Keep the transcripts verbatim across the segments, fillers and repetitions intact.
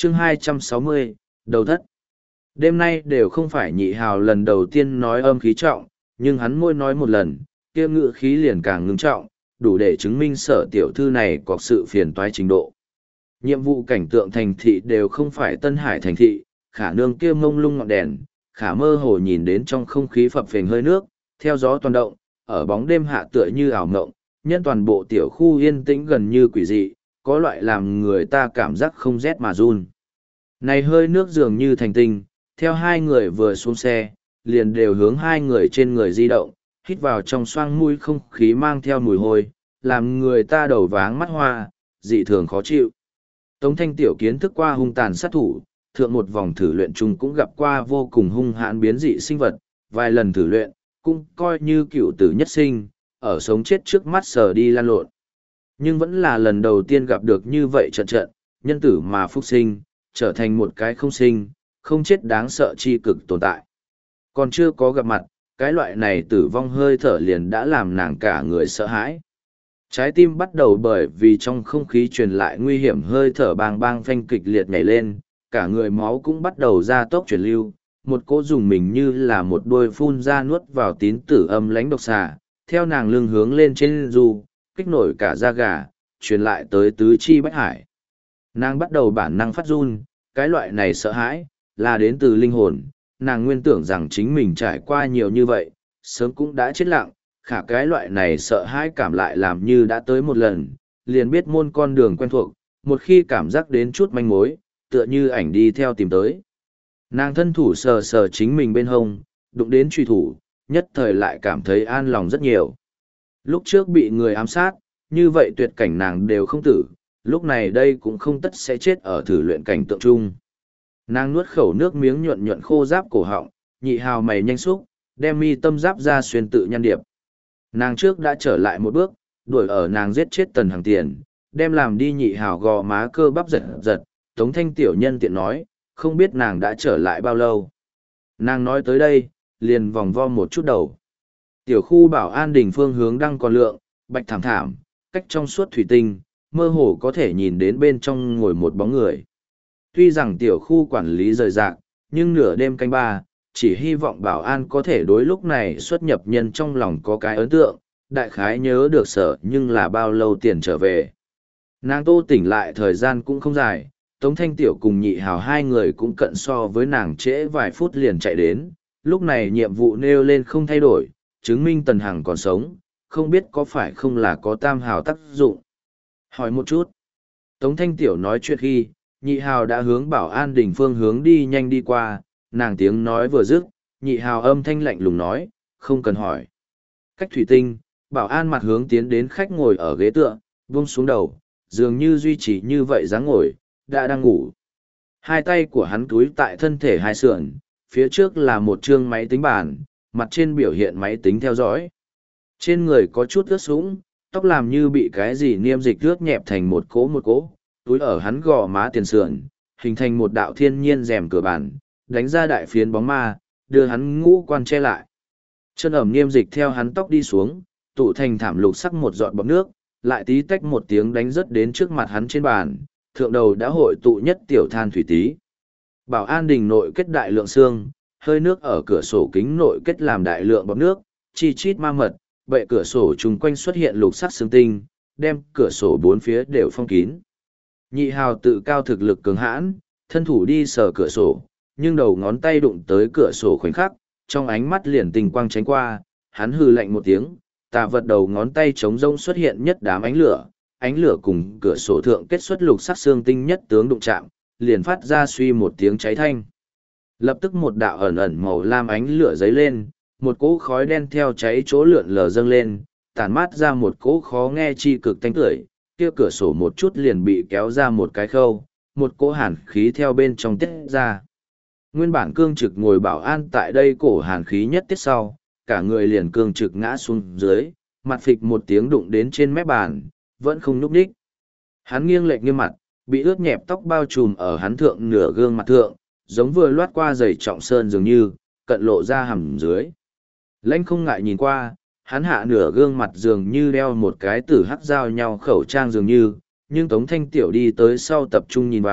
chương hai trăm sáu mươi, đầu thất. Đêm nay đều không phải nhị hào lần đầu tiên nói âm khí trọng, nhưng hắn môi nói một lần, kia ngự khí liền càng ngưng trọng, đủ để chứng minh sở tiểu thư này có sự phiền toái trình độ. Nhiệm vụ cảnh tượng thành thị đều không phải Tân Hải thành thị, khả nương kia mông lung ngọn đèn, khả mơ hồ nhìn đến trong không khí phập phình hơi nước, theo gió toàn động, ở bóng đêm hạ tựa như ảo ngộng, nhân toàn bộ tiểu khu yên tĩnh gần như quỷ dị, có loại làm người ta cảm giác không rét mà run. Này hơi nước dường như thành tinh, theo hai người vừa xuống xe, liền đều hướng hai người trên người di động, hít vào trong xoang mũi không khí mang theo mùi hôi, làm người ta đầu váng mắt hoa, dị thường khó chịu. Tống Thanh Tiểu kiến thức qua hung tàn sát thủ, thượng một vòng thử luyện chung cũng gặp qua vô cùng hung hãn biến dị sinh vật, vài lần thử luyện, cũng coi như cựu tử nhất sinh, ở sống chết trước mắt sờ đi lan lộn. Nhưng vẫn là lần đầu tiên gặp được như vậy trận trận, nhân tử mà phúc sinh, trở thành một cái không sinh, không chết đáng sợ chi cực tồn tại. Còn chưa có gặp mặt, cái loại này tử vong hơi thở liền đã làm nàng cả người sợ hãi. Trái tim bắt đầu bởi vì trong không khí truyền lại nguy hiểm hơi thở bang bang phanh kịch liệt nhảy lên, cả người máu cũng bắt đầu ra tốc chuyển lưu, một cỗ dùng mình như là một đôi phun ra nuốt vào tín tử âm lánh độc xà, theo nàng lưng hướng lên trên du, kích nổi cả da gà, truyền lại tới tứ chi bách hải. Nàng bắt đầu bản năng phát run, cái loại này sợ hãi, là đến từ linh hồn, nàng nguyên tưởng rằng chính mình trải qua nhiều như vậy, sớm cũng đã chết lặng, khả cái loại này sợ hãi cảm lại làm như đã tới một lần, liền biết môn con đường quen thuộc, một khi cảm giác đến chút manh mối, tựa như ảnh đi theo tìm tới. Nàng thân thủ sờ sờ chính mình bên hông, đụng đến truy thủ, nhất thời lại cảm thấy an lòng rất nhiều. Lúc trước bị người ám sát, như vậy tuyệt cảnh nàng đều không tử, lúc này đây cũng không tất sẽ chết ở thử luyện cảnh tượng chung. Nàng nuốt khẩu nước miếng nhuận nhuận khô giáp cổ họng, nhị hào mày nhanh xúc, đem mi tâm giáp ra xuyên tự nhăn điệp. Nàng trước đã trở lại một bước, đuổi ở nàng giết chết tần hàng tiền, đem làm đi nhị hào gò má cơ bắp giật giật, Tống Thanh tiểu nhân tiện nói, không biết nàng đã trở lại bao lâu. Nàng nói tới đây, liền vòng vo một chút đầu. Tiểu khu bảo an đình phương hướng đang còn lượng, bạch thảm thảm, cách trong suốt thủy tinh, mơ hồ có thể nhìn đến bên trong ngồi một bóng người. Tuy rằng tiểu khu quản lý rời rạc, nhưng nửa đêm canh ba, chỉ hy vọng bảo an có thể đối lúc này xuất nhập nhân trong lòng có cái ấn tượng, đại khái nhớ được sợ nhưng là bao lâu tiền trở về. Nàng tô tỉnh lại thời gian cũng không dài, Tống Thanh Tiểu cùng nhị hào hai người cũng cận so với nàng trễ vài phút liền chạy đến, lúc này nhiệm vụ nêu lên không thay đổi, chứng minh Tần Hằng còn sống, không biết có phải không là có tam hào tác dụng. Hỏi một chút. Tống Thanh Tiểu nói chuyện khi, nhị hào đã hướng bảo an đỉnh phương hướng đi nhanh đi qua, nàng tiếng nói vừa dứt, nhị hào âm thanh lạnh lùng nói, không cần hỏi. Cách thủy tinh, bảo an mặt hướng tiến đến khách ngồi ở ghế tựa, buông xuống đầu, dường như duy trì như vậy dáng ngồi, đã đang ngủ. Hai tay của hắn túi tại thân thể hai sườn, phía trước là một chương máy tính bàn, mặt trên biểu hiện máy tính theo dõi. Trên người có chút ướt sũng, tóc làm như bị cái gì niêm dịch ướt nhẹp thành một cỗ một cỗ, túi ở hắn gò má tiền sườn, hình thành một đạo thiên nhiên rèm cửa bàn, đánh ra đại phiến bóng ma, đưa hắn ngũ quan che lại. Chân ẩm niêm dịch theo hắn tóc đi xuống, tụ thành thảm lục sắc một giọt bọt nước, lại tí tách một tiếng đánh rớt đến trước mặt hắn trên bàn, thượng đầu đã hội tụ nhất tiểu than thủy tí. Bảo an đình nội kết đại lượng xương, hơi nước ở cửa sổ kính nội kết làm đại lượng bọt nước, chi chít ma mật, bệ cửa sổ chung quanh xuất hiện lục sắc xương tinh, đem cửa sổ bốn phía đều phong kín. Nhị hào tự cao thực lực cường hãn, thân thủ đi sờ cửa sổ, nhưng đầu ngón tay đụng tới cửa sổ khoảnh khắc, trong ánh mắt liền tình quang tránh qua, hắn hừ lạnh một tiếng, tà vật đầu ngón tay trống rông xuất hiện nhất đám ánh lửa, ánh lửa cùng cửa sổ thượng kết xuất lục sắc xương tinh nhất tướng đụng chạm, liền phát ra suy một tiếng cháy thanh. Lập tức một đạo ẩn ẩn màu lam ánh lửa dấy lên, một cỗ khói đen theo cháy chỗ lượn lờ dâng lên, tản mát ra một cỗ khó nghe chi cực tanh tưởi, kia cửa sổ một chút liền bị kéo ra một cái khâu, một cỗ hàn khí theo bên trong tiết ra. Nguyên bản cương trực ngồi bảo an tại đây cổ hàn khí nhất tiết sau, cả người liền cương trực ngã xuống dưới, mặt phịch một tiếng đụng đến trên mép bàn, vẫn không nhúc nhích. Hắn nghiêng lệch nghiêm mặt, bị ướt nhẹp tóc bao trùm ở hắn thượng nửa gương mặt thượng, giống vừa loát qua giày trọng sơn dường như, cận lộ ra hầm dưới. Lãnh không ngại nhìn qua, hắn hạ nửa gương mặt dường như đeo một cái tử hắc giao nhau khẩu trang dường như, nhưng Tống Thanh Tiểu đi tới sau tập trung nhìn vào,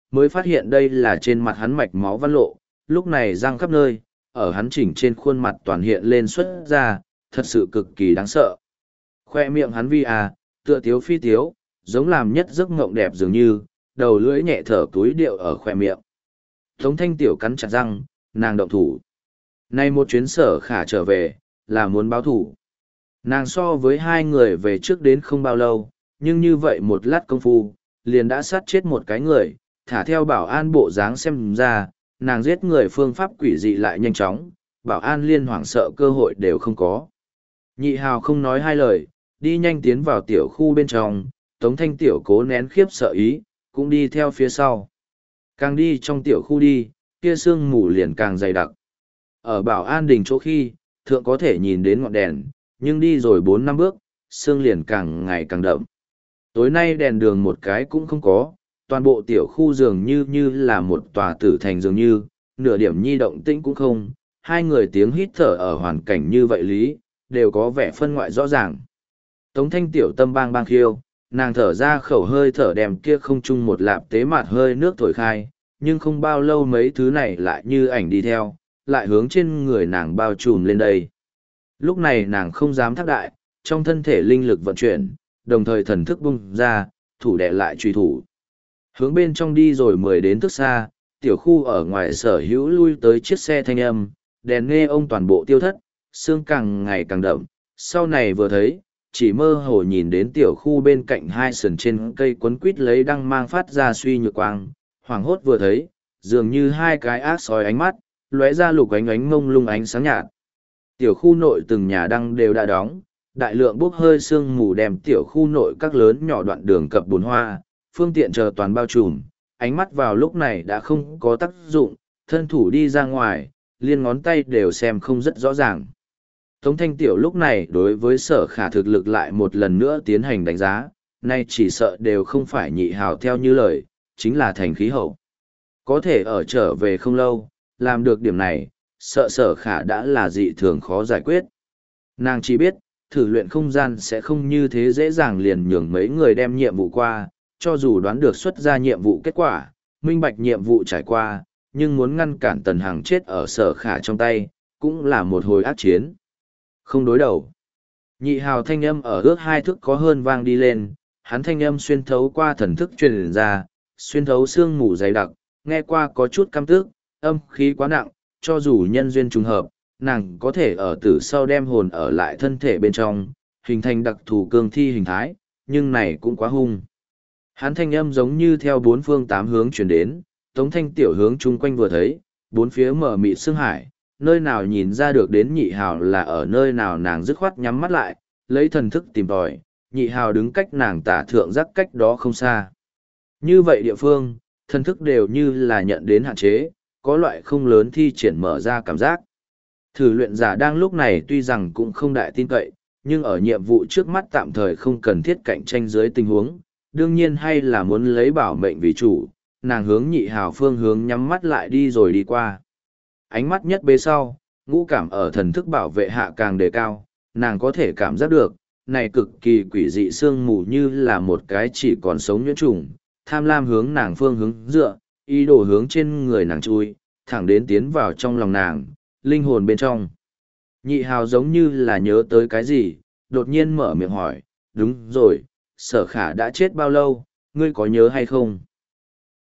mới phát hiện đây là trên mặt hắn mạch máu văn lộ, lúc này răng khắp nơi, ở hắn chỉnh trên khuôn mặt toàn hiện lên xuất ra, thật sự cực kỳ đáng sợ. Khoe miệng hắn vi à, tựa tiếu phi tiếu, giống làm nhất giấc mộng đẹp dường như, đầu lưỡi nhẹ thở túi điệu ở khoe miệng. Tống Thanh Tiểu cắn chặt răng, nàng động thủ. Nay một chuyến Sở Khả trở về, là muốn báo thủ. Nàng so với hai người về trước đến không bao lâu, nhưng như vậy một lát công phu, liền đã sát chết một cái người, thả theo bảo an bộ dáng xem ra, nàng giết người phương pháp quỷ dị lại nhanh chóng, bảo an liên hoảng sợ cơ hội đều không có. Nhị hào không nói hai lời, đi nhanh tiến vào tiểu khu bên trong, Tống Thanh Tiểu cố nén khiếp sợ ý, cũng đi theo phía sau. Càng đi trong tiểu khu đi, kia sương mù liền càng dày đặc. Ở bảo an đình chỗ khi, thượng có thể nhìn đến ngọn đèn, nhưng đi rồi bốn năm bước, sương liền càng ngày càng đậm. Tối nay đèn đường một cái cũng không có, toàn bộ tiểu khu dường như như là một tòa tử thành dường như, nửa điểm nhi động tĩnh cũng không, hai người tiếng hít thở ở hoàn cảnh như vậy lý, đều có vẻ phân ngoại rõ ràng. Tống Thanh Tiểu tâm bang bang khiêu, nàng thở ra khẩu hơi thở đem kia không chung một lạp tế mạt hơi nước thổi khai, nhưng không bao lâu mấy thứ này lại như ảnh đi theo, lại hướng trên người nàng bao trùm lên đây. Lúc này nàng không dám thác đại, trong thân thể linh lực vận chuyển, đồng thời thần thức bung ra, thủ đè lại truy thủ. Hướng bên trong đi rồi mười đến thước xa, tiểu khu ở ngoài sở hữu lui tới chiếc xe thanh âm, đèn nghe ông toàn bộ tiêu thất, sương càng ngày càng đậm, sau này vừa thấy, chỉ mơ hồ nhìn đến tiểu khu bên cạnh hai sườn trên cây quấn quít lấy đăng mang phát ra suy nhược quang, hoảng hốt vừa thấy, dường như hai cái ác sói ánh mắt, lóe ra lục ánh ánh mông lung ánh sáng nhạt. Tiểu khu nội từng nhà đăng đều đã đóng, đại lượng bốc hơi sương mù đem tiểu khu nội các lớn nhỏ đoạn đường cập bùn hoa, phương tiện chờ toàn bao trùm, ánh mắt vào lúc này đã không có tác dụng, thân thủ đi ra ngoài, liên ngón tay đều xem không rất rõ ràng. Tống Thanh Tiểu lúc này đối với Sở Khả thực lực lại một lần nữa tiến hành đánh giá, nay chỉ sợ đều không phải nhị hào theo như lời, chính là thành khí hậu. Có thể ở trở về không lâu, làm được điểm này, sợ Sở Khả đã là dị thường khó giải quyết. Nàng chỉ biết, thử luyện không gian sẽ không như thế dễ dàng liền nhường mấy người đem nhiệm vụ qua, cho dù đoán được xuất ra nhiệm vụ kết quả, minh bạch nhiệm vụ trải qua, nhưng muốn ngăn cản Tần Hằng chết ở Sở Khả trong tay, cũng là một hồi ác chiến. Không đối đầu. Nhị hào thanh âm ở ước hai thước có hơn vang đi lên, hắn thanh âm xuyên thấu qua thần thức truyền ra, xuyên thấu xương mù dày đặc, nghe qua có chút căm tức, âm khí quá nặng, cho dù nhân duyên trùng hợp, nàng có thể ở tử sau đem hồn ở lại thân thể bên trong, hình thành đặc thù cương thi hình thái, nhưng này cũng quá hung. Hắn thanh âm giống như theo bốn phương tám hướng chuyển đến, Tống Thanh Tiểu hướng chung quanh vừa thấy, bốn phía mở mịt sương hải, nơi nào nhìn ra được đến nhị hào là ở nơi nào, nàng dứt khoát nhắm mắt lại, lấy thần thức tìm tòi, nhị hào đứng cách nàng tả thượng giác cách đó không xa. Như vậy địa phương, thần thức đều như là nhận đến hạn chế, có loại không lớn thi triển mở ra cảm giác. Thử luyện giả đang lúc này tuy rằng cũng không đại tin cậy, nhưng ở nhiệm vụ trước mắt tạm thời không cần thiết cạnh tranh dưới tình huống, đương nhiên hay là muốn lấy bảo mệnh vì chủ, nàng hướng nhị hào phương hướng nhắm mắt lại đi rồi đi qua. Ánh mắt nhất bế sau, ngũ cảm ở thần thức bảo vệ hạ càng đề cao, nàng có thể cảm giác được, này cực kỳ quỷ dị sương mù như là một cái chỉ còn sống nhuyễn trùng, tham lam hướng nàng phương hướng dựa, ý đồ hướng trên người nàng chui, thẳng đến tiến vào trong lòng nàng, linh hồn bên trong. Nhị hào giống như là nhớ tới cái gì, đột nhiên mở miệng hỏi, đúng rồi, Sở Khả đã chết bao lâu, ngươi có nhớ hay không?